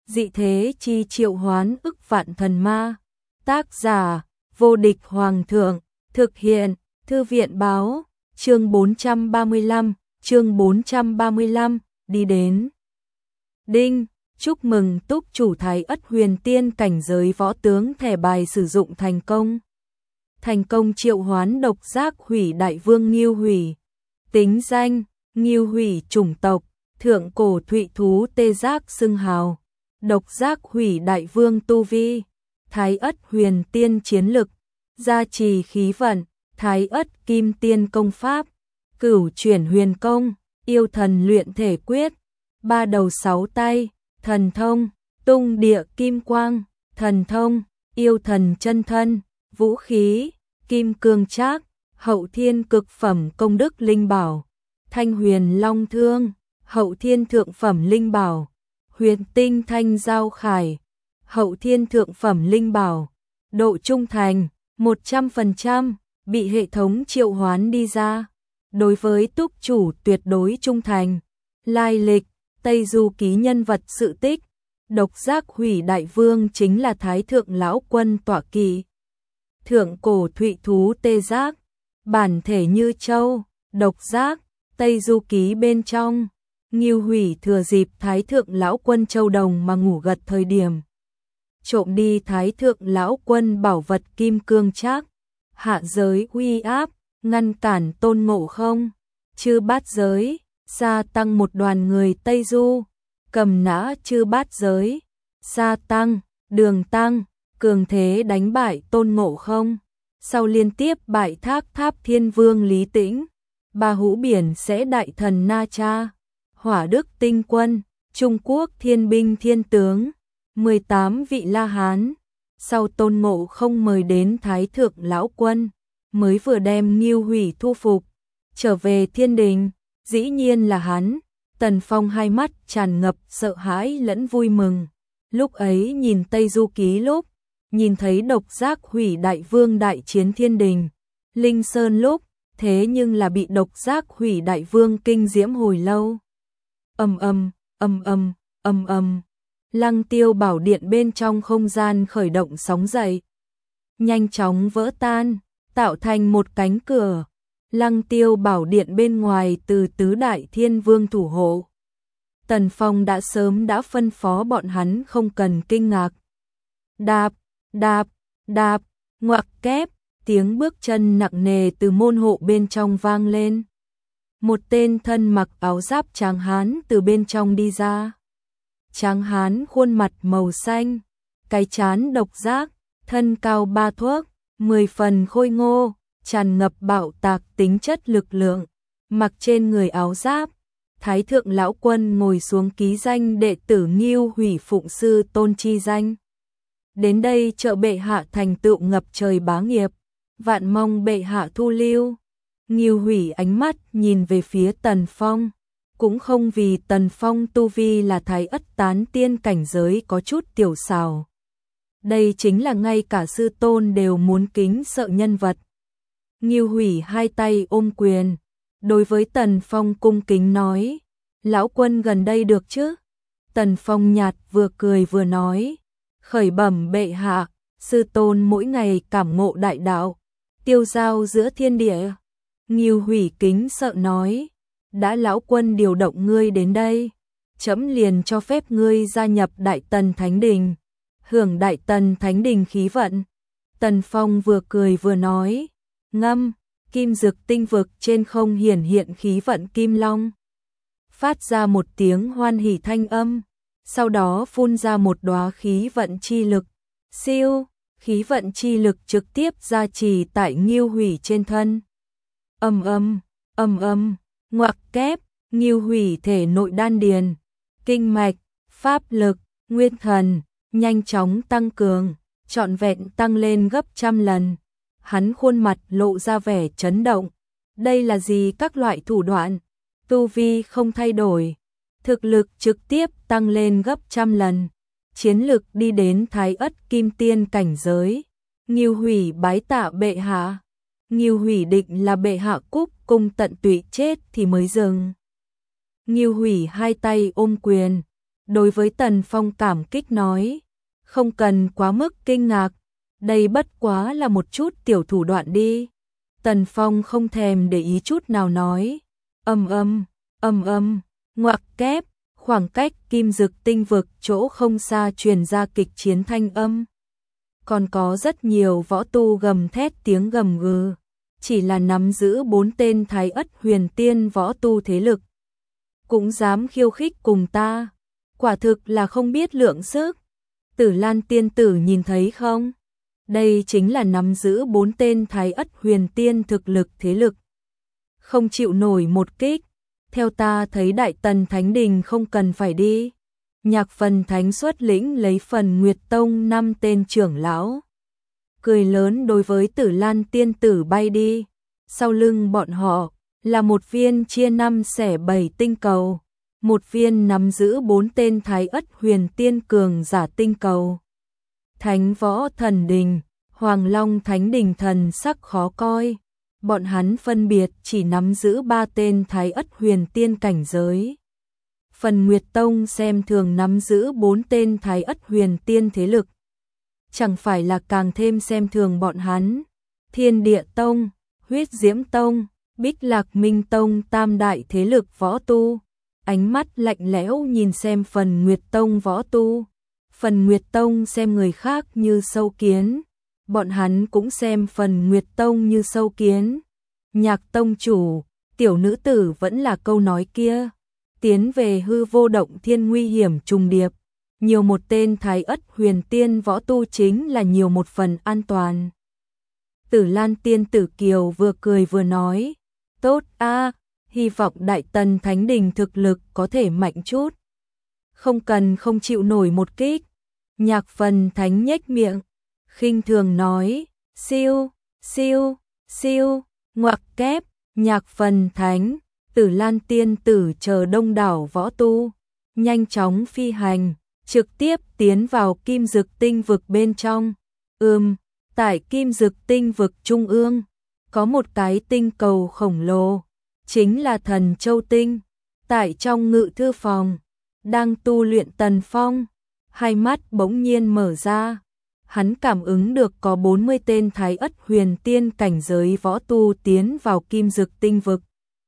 dị thế chi triệu hoán ức vạn thần ma. Tác giả, vô địch hoàng thượng, thực hiện, thư viện báo, chương 435, đi đến. Đinh, chúc mừng túc chủ Thái Ất Huyền Tiên cảnh giới võ tướng thẻ bài sử dụng thành công. Thành công triệu hoán độc giác hủy đại vương Ngưu Hủy. Tính danh, Ngưu Hủy chủng tộc, thượng cổ thụy thú tê giác xưng hào. Độc giác hủy đại vương tu vi, Thái Ất Huyền Tiên chiến lực, gia trì khí vận, Thái Ất Kim Tiên công pháp, Cửu chuyển huyền công, yêu thần luyện thể quyết, ba đầu sáu tay, thần thông, tung địa kim quang, thần thông, yêu thần chân thân, vũ khí, kim cương trác, hậu thiên cực phẩm công đức linh bảo, thanh huyền long thương, hậu thiên thượng phẩm linh bảo, huyền tinh thanh giao khải, hậu thiên thượng phẩm linh bảo, độ trung thành 100%, bị hệ thống triệu hoán đi ra. Đối với túc chủ tuyệt đối trung thành. Lai lịch, Tây Du Ký nhân vật sự tích, độc giác hủy đại vương chính là Thái Thượng Lão Quân tọa kỵ. Thượng cổ thụy thú tê giác, bản thể như châu, độc giác, Tây Du Ký bên trong. Ngưu Hủy thừa dịp Thái Thượng Lão Quân châu đồng mà ngủ gật thời điểm, trộm đi Thái Thượng Lão Quân bảo vật kim cương trác, hạ giới uy áp, ngăn cản Tôn Ngộ Không, Chư Bát Giới, gia tăng một đoàn người Tây Du, cầm nã Chư Bát Giới, Sa Tăng, Đường Tăng, cường thế đánh bại Tôn Ngộ Không, sau liên tiếp bại thác Tháp Thiên Vương Lý Tĩnh, Ba Hũ Biển sẽ đại thần Na Cha, Hỏa Đức Tinh Quân, Trung Quốc Thiên binh Thiên tướng, 18 vị La Hán, sau Tôn Ngộ Không mời đến Thái Thượng Lão Quân, mới vừa đem Ngưu Hủy thu phục, trở về thiên đình, dĩ nhiên là hắn. Tần Phong hai mắt tràn ngập sợ hãi lẫn vui mừng. Lúc ấy nhìn Tây Du Ký lúc, nhìn thấy độc giác hủy đại vương đại chiến thiên đình, Linh Sơn lúc, thế nhưng là bị độc giác hủy đại vương kinh diễm hồi lâu. Lăng Tiêu Bảo Điện bên trong không gian khởi động sóng dậy, nhanh chóng vỡ tan, tạo thành một cánh cửa. Lăng Tiêu Bảo Điện bên ngoài từ tứ đại thiên vương thủ hộ. Tần Phong đã sớm đã phân phó bọn hắn không cần kinh ngạc. Đạp, đạp, đạp, ngoặc kép, tiếng bước chân nặng nề từ môn hộ bên trong vang lên. Một tên thân mặc áo giáp tráng hán từ bên trong đi ra. Tráng hán khuôn mặt màu xanh, cái trán độc giác, thân cao 3 thước, 10 phần khôi ngô, tràn ngập bạo tạc tính chất lực lượng, mặc trên người áo giáp. Thái Thượng Lão Quân ngồi xuống ký danh đệ tử Ngưu Hủy phụng sư tôn chi danh. Đến đây trợ bệ hạ thành tựu ngập trời bá nghiệp, vạn mong bệ hạ thu lưu. Ngưu Hủy ánh mắt nhìn về phía Tần Phong, cũng không vì Tần Phong tu vi là Thái Ất tán tiên cảnh giới có chút tiểu xảo. Đây chính là ngay cả sư tôn đều muốn kính sợ nhân vật. Ngưu Hủy hai tay ôm quyền, đối với Tần Phong cung kính nói, Lão Quân gần đây được chứ? Tần Phong nhạt vừa cười vừa nói, khởi bẩm bệ hạ, sư tôn mỗi ngày cảm ngộ đại đạo, tiêu giao giữa thiên địa. Ngưu Hủy kính sợ nói, đã Lão Quân điều động ngươi đến đây, trẫm liền cho phép ngươi gia nhập Đại Tần Thánh Đình, hưởng Đại Tần Thánh Đình khí vận. Tần Phong vừa cười vừa nói, ngâm, kim dực tinh vực trên không hiển hiện khí vận kim long. Phát ra một tiếng hoan hỉ thanh âm, sau đó phun ra một đóa khí vận chi lực, siêu, khí vận chi lực trực tiếp gia trì tại Ngưu Hủy trên thân. Ngoặc kép, Ngưu Hủy thể nội đan điền, kinh mạch, pháp lực, nguyên thần, nhanh chóng tăng cường, trọn vẹn tăng lên gấp 100 lần. Hắn khuôn mặt lộ ra vẻ chấn động. Đây là gì các loại thủ đoạn? Tu vi không thay đổi, thực lực trực tiếp tăng lên gấp 100 lần. Chiến lực đi đến Thái Ất Kim Tiên cảnh giới. Ngưu Hủy bái tạ bệ hạ. Ngưu Hủy định là bệ hạ cúc cung tận tụy chết thì mới dừng. Ngưu Hủy hai tay ôm quyền, đối với Tần Phong cảm kích nói, không cần quá mức kinh ngạc, đây bất quá là một chút tiểu thủ đoạn đi. Tần Phong không thèm để ý chút nào nói, ầm ầm, ngoặc kép, khoảng cách Kim Dực Tinh vực chỗ không xa truyền ra kịch chiến thanh âm. Còn có rất nhiều võ tu gầm thét tiếng gầm gừ, chỉ là nắm giữ 4 tên Thái Ất Huyền Tiên võ tu thế lực, cũng dám khiêu khích cùng ta, quả thực là không biết lượng sức. Tử Lan tiên tử nhìn thấy không? Đây chính là nắm giữ 4 tên Thái Ất Huyền Tiên thực lực thế lực, không chịu nổi một kích. Theo ta thấy Đại Tần Thánh Đình không cần phải đi. Nhạc Phần Thánh xuất lĩnh lấy Phần Nguyệt Tông 5 tên trưởng lão, cười lớn đối với Tử Lan tiên tử bay đi. Sau lưng bọn họ là một viên chia 5 xẻ 7 tinh cầu, một viên nắm giữ 4 tên Thái Ất Huyền Tiên cường giả tinh cầu. Thánh Võ Thần Đình, Hoàng Long Thánh Đình thần sắc khó coi, bọn hắn phân biệt chỉ nắm giữ 3 tên Thái Ất Huyền Tiên cảnh giới. Phần Nguyệt Tông xem thường nắm giữ 4 tên Thái Ất Huyền Tiên thế lực, chẳng phải là càng thêm xem thường bọn hắn. Thiên Địa Tông, Huyết Diễm Tông, Bích Lạc Minh Tông tam đại thế lực võ tu, ánh mắt lạnh lẽo nhìn xem Phần Nguyệt Tông võ tu. Phần Nguyệt Tông xem người khác như sâu kiến, bọn hắn cũng xem Phần Nguyệt Tông như sâu kiến. Nhạc tông chủ, tiểu nữ tử vẫn là câu nói kia, tiến về hư vô động thiên nguy hiểm trùng điệp, nhiều một tên Thái Ất Huyền Tiên võ tu chính là nhiều một phần an toàn. Tử Lan tiên tử kiều vừa cười vừa nói, tốt a, hy vọng Đại Tần Thánh Đình thực lực có thể mạnh chút, không cần không chịu nổi một kích. Nhạc Phần Thánh nhếch miệng, khinh thường nói, siêu, siêu, siêu, ngoặc kép. Nhạc Phần Thánh, Tử Lan tiên tử chờ đông đảo võ tu, nhanh chóng phi hành, trực tiếp tiến vào Kim Dực Tinh vực bên trong. Tại Kim Dực Tinh vực trung ương, có một cái tinh cầu khổng lồ, chính là Thần Châu Tinh. Tại trong ngự thư phòng, đang tu luyện Tần Phong, hai mắt bỗng nhiên mở ra. Hắn cảm ứng được có 40 tên Thái Ất Huyền Tiên cảnh giới võ tu tiến vào Kim Dực Tinh vực,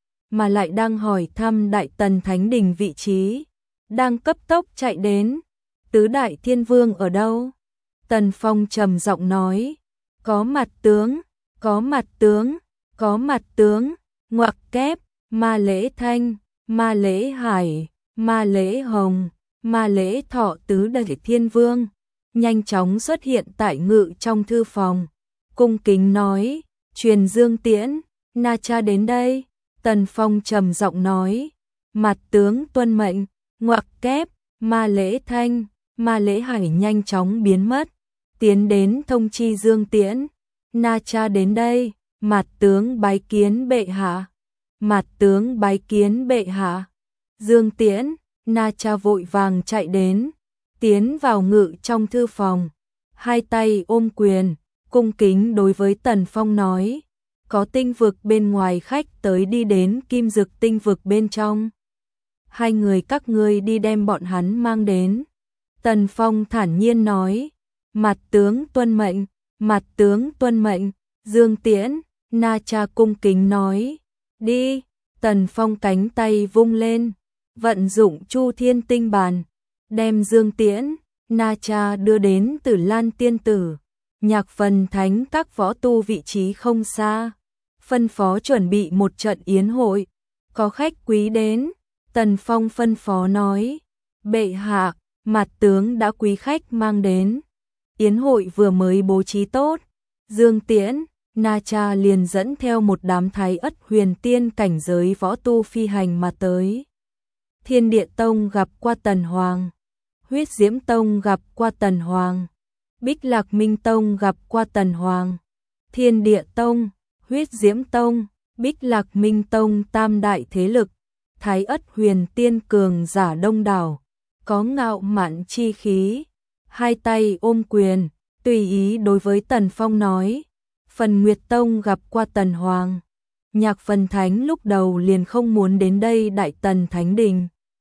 mà lại đang hỏi thăm Đại Tần Thánh Đình vị trí, đang cấp tốc chạy đến. Tứ Đại Thiên Vương ở đâu? Tần Phong trầm giọng nói, có mặt tướng, có mặt tướng, có mặt tướng, ngoặc kép, Ma Lễ Thanh, Ma Lễ Hải, Ma Lễ Hồng, Ma Lễ Thọ Tứ Đại Thiên Vương nhanh chóng xuất hiện tại ngự trong thư phòng, cung kính nói, truyền Dương Tiễn, Na Cha đến đây. Tần Phong trầm giọng nói, mặt tướng tuân mệnh, ngoặc kép, Ma Lễ Thanh, Ma Lễ Hải nhanh chóng biến mất, tiến đến thông chi Dương Tiễn, Na Cha đến đây, mặt tướng bái kiến bệ hạ, mặt tướng bái kiến bệ hạ. Dương Tiễn, Na Cha vội vàng chạy đến, tiến vào ngự trong thư phòng, hai tay ôm quyền, cung kính đối với Tần Phong nói, có tinh vực bên ngoài khách tới đi đến Kim Dực Tinh vực bên trong. Hai người các ngươi đi đem bọn hắn mang đến. Tần Phong thản nhiên nói, mặt tướng tuân mệnh, mặt tướng tuân mệnh. Dương Tiễn, Na Cha cung kính nói, đi. Tần Phong cánh tay vung lên, vận dụng Chu Thiên Tinh Bàn, đem Dương Tiễn, Na Cha đưa đến Tử Lan tiên tử, Nhạc Phần Thánh các võ tu vị trí không xa, phân phó chuẩn bị một trận yến hội, có khách quý đến. Tần Phong phân phó nói, bệ hạ, mặt tướng đã quý khách mang đến, yến hội vừa mới bố trí tốt. Dương Tiễn, Na Cha liền dẫn theo một đám Thái Ất Huyền Tiên cảnh giới võ tu phi hành mà tới. Thiên Địa Tông gặp qua Tần Hoàng, Huyết Diễm Tông gặp qua Tần Hoàng, Bích Lạc Minh Tông gặp qua Tần Hoàng. Thiên Địa Tông, Huyết Diễm Tông, Bích Lạc Minh Tông tam đại thế lực, Thái Ất Huyền Tiên cường giả đông đảo, có ngạo mạn chi khí, hai tay ôm quyền, tùy ý đối với Tần Phong nói, Phần Nguyệt Tông gặp qua Tần Hoàng. Nhạc Phần Thánh lúc đầu liền không muốn đến đây Đại Tần Thánh Đình.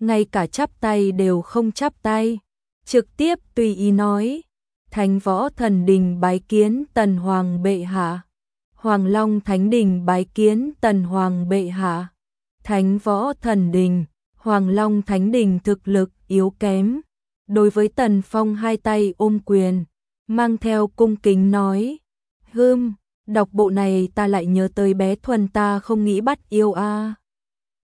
ngay cả chắp tay đều không chắp tay, trực tiếp tùy ý nói: Thánh Võ Thần Đình bái kiến Tần Hoàng bệ hạ. Hoàng Long Thánh Đình bái kiến Tần Hoàng bệ hạ. Thánh Võ Thần Đình, Hoàng Long Thánh Đình thực lực yếu kém. Đối với Tần Phong hai tay ôm quyền, mang theo cung kính nói: đọc bộ này ta lại nhớ tới bé Thuần ta không nghĩ bắt yêu a.